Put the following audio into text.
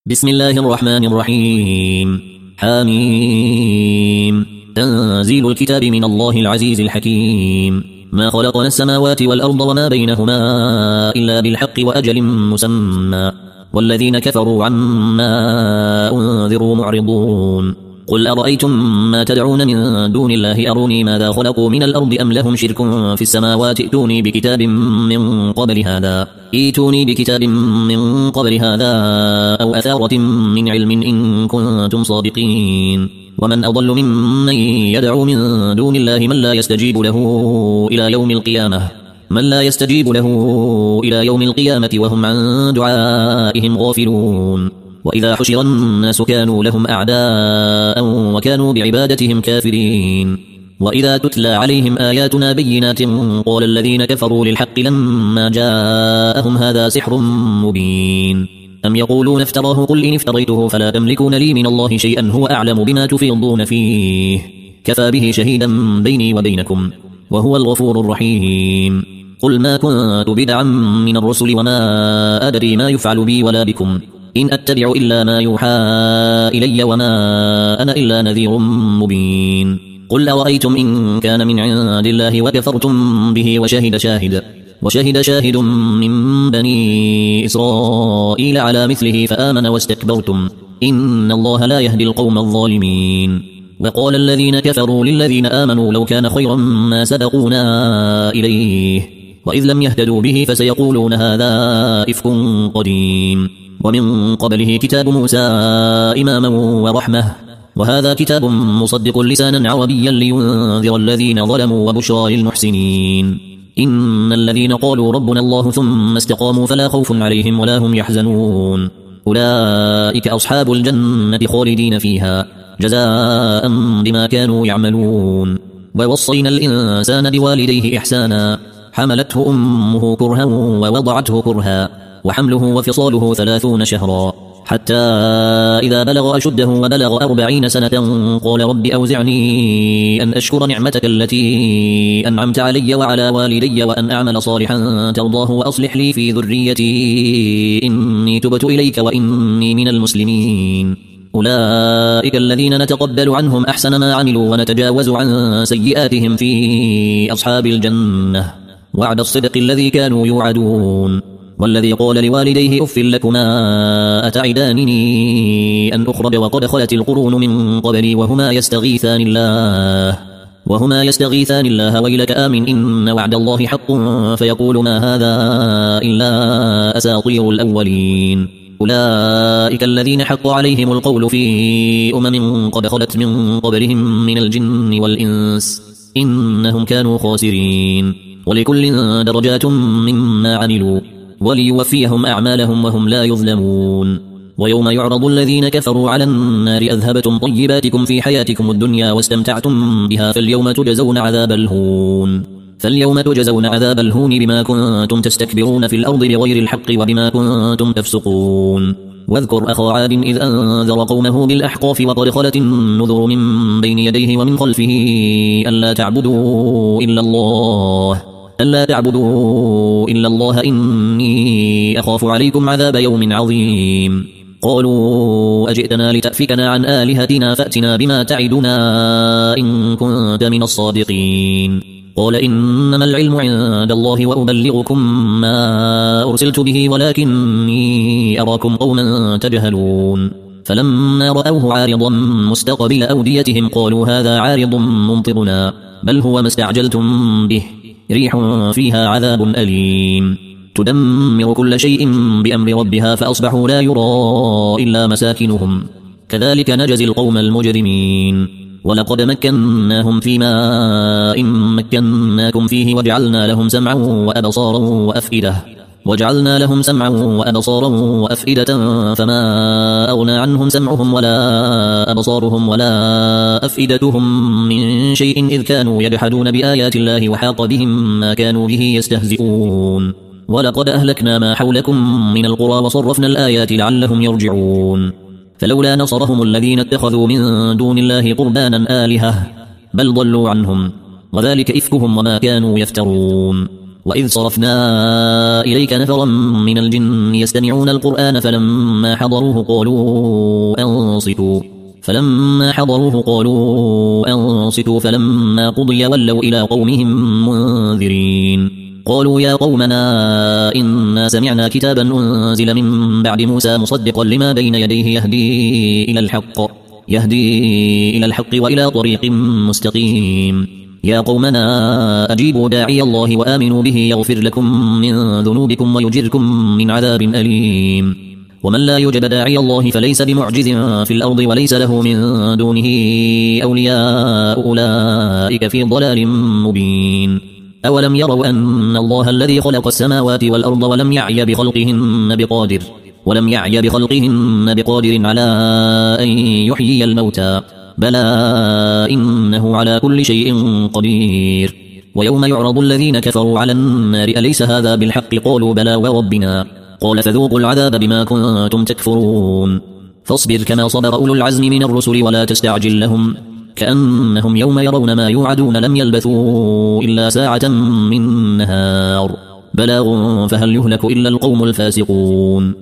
بسم الله الرحمن الرحيم. حميم. تنزيل الكتاب من الله العزيز الحكيم. ما خلقنا السماوات والأرض وما بينهما إلا بالحق وأجل مسمى، والذين كفروا عما أنذروا معرضون. قل أرأيتم ما تدعون من دون الله أروني ماذا خلقوا من الأرض أم لهم شرك في السماوات ائتوني بكتاب من قبل هذا أو أثارة من علم إن كنتم صادقين. ومن أضل ممن يدعو من دون الله من لا يستجيب له إلى يوم القيامة وهم عن دعائهم غافلون. وإذا حشر الناس كانوا لهم أعداء وكانوا بعبادتهم كافرين. وإذا تتلى عليهم آياتنا بينات قال الذين كفروا للحق لما جاءهم هذا سحر مبين. أم يقولون افتراه قل إن افتريته فلا تملكون لي من الله شيئا هو أعلم بما تفيضون فيه كفى به شهيدا بيني وبينكم وهو الغفور الرحيم. قل ما كنت بدعا من الرسل وما أدري ما يفعل بي ولا بكم إن أتبع إلا ما يوحى إلي وما أنا إلا نذير مبين. قل أرأيتم إن كان من عند الله وكفرتم به وشهد شاهد من بني إسرائيل على مثله فآمن واستكبرتم إن الله لا يهدي القوم الظالمين. وقال الذين كفروا للذين آمنوا لو كان خيرا ما سبقونا إليه وإذ لم يهتدوا به فسيقولون هذا إفك قديم. ومن قبله كتاب موسى إماما ورحمة وهذا كتاب مصدق لسانا عربيا لينذر الذين ظلموا وبشرى للمحسنين. إن الذين قالوا ربنا الله ثم استقاموا فلا خوف عليهم ولا هم يحزنون أولئك أصحاب الجنة خالدين فيها جزاء بما كانوا يعملون. ووصينا الإنسان بوالديه إحسانا حملته أمه كرها ووضعته كرها وحمله وفصاله 30 شهرا حتى إذا بلغ أشده وبلغ 40 سنة قال رب أوزعني أن أشكر نعمتك التي أنعمت علي وعلى والدي وأن أعمل صالحا ترضاه وأصلح لي في ذريتي إني تبت إليك وإني من المسلمين. أولئك الذين نتقبل عنهم أحسن ما عملوا ونتجاوز عن سيئاتهم في أصحاب الجنة وعد الصدق الذي كانوا يوعدون. والذي قال لوالديه أف لكما أتعدانني أن أخرج وقد خلت القرون من قبلي وهما يستغيثان الله ويلك آمن إن وعد الله حق فيقول ما هذا إلا أساطير الأولين. أولئك الذين حق عليهم القول في قد خلت من قبلهم من الجن والإنس إنهم كانوا خاسرين. ولكل درجات مما عملوا وليوفيهم أعمالهم وهم لا يظلمون. ويوم يعرض الذين كفروا على النار أذهبتم طيباتكم في حياتكم الدنيا واستمتعتم بها فاليوم تجزون عذاب الهون بما كنتم تستكبرون في الأرض بغير الحق وبما كنتم تفسقون. واذكر أخا عاد إذ أنذر قومه بالأحقاف وقد خلت النذر من بين يديه ومن خلفه ألا تعبدوا إلا الله إني أخاف عليكم عذاب يوم عظيم. قالوا أجئتنا لتأفكنا عن آلهتنا فأتنا بما تعدنا إن كنت من الصادقين. قال إنما العلم عند الله وأبلغكم ما أرسلت به ولكني أراكم قوما تجهلون. فلما رأوه عارضا مستقبل أوديتهم قالوا هذا عارض ممطرنا بل هو ما استعجلتم به ريح فيها عذاب أليم تدمر كل شيء بأمر ربها فأصبحوا لا يرى إلا مساكنهم كذلك نجزي القوم المجرمين. ولقد مكناهم في ماء مكناكم فيه وجعلنا لهم سمعا وأبصارا وأفئدة فما أغنى عنهم سمعهم ولا أبصارهم ولا أفئدتهم من شيء إذ كانوا يجحدون بآيات الله وحاق بهم ما كانوا به يستهزئون. ولقد أهلكنا ما حولكم من القرى وصرفنا الآيات لعلهم يرجعون. فلولا نصرهم الذين اتخذوا من دون الله قربانا آلهة بل ضلوا عنهم وذلك إفكهم وما كانوا يفترون. وإذ صرفنا إليك نفرا من الجن يستمعون القرآن فلما حضروه قالوا فلما قضي ولوا إلى قومهم منذرين قالوا يا قومنا إنا سمعنا كتابا أنزل من بعد موسى مصدقا لما بين يديه يهدي إلى الحق وإلى طريق مستقيم يا قومنا أجيبوا داعي الله وآمنوا به يغفر لكم من ذنوبكم ويجركم من عذاب أليم ومن لا يجب داعي الله فليس بمعجز في الأرض وليس له من دونه أولياء أولئك في ضلال مبين أولم يروا أن الله الذي خلق السماوات والأرض ولم يعي بخلقهن بقادر على أن يحيي الموتى بلى إنه على كل شيء قدير ويوم يعرض الذين كفروا على النار أليس هذا بالحق قالوا بلى وربنا قال فذوقوا العذاب بما كنتم تكفرون فاصبر كما صبر أولو العزم من الرسل ولا تستعجل لهم كأنهم يوم يرون ما يوعدون لم يلبثوا إلا ساعة من نهار بلاغ فهل يهلك إلا القوم الفاسقون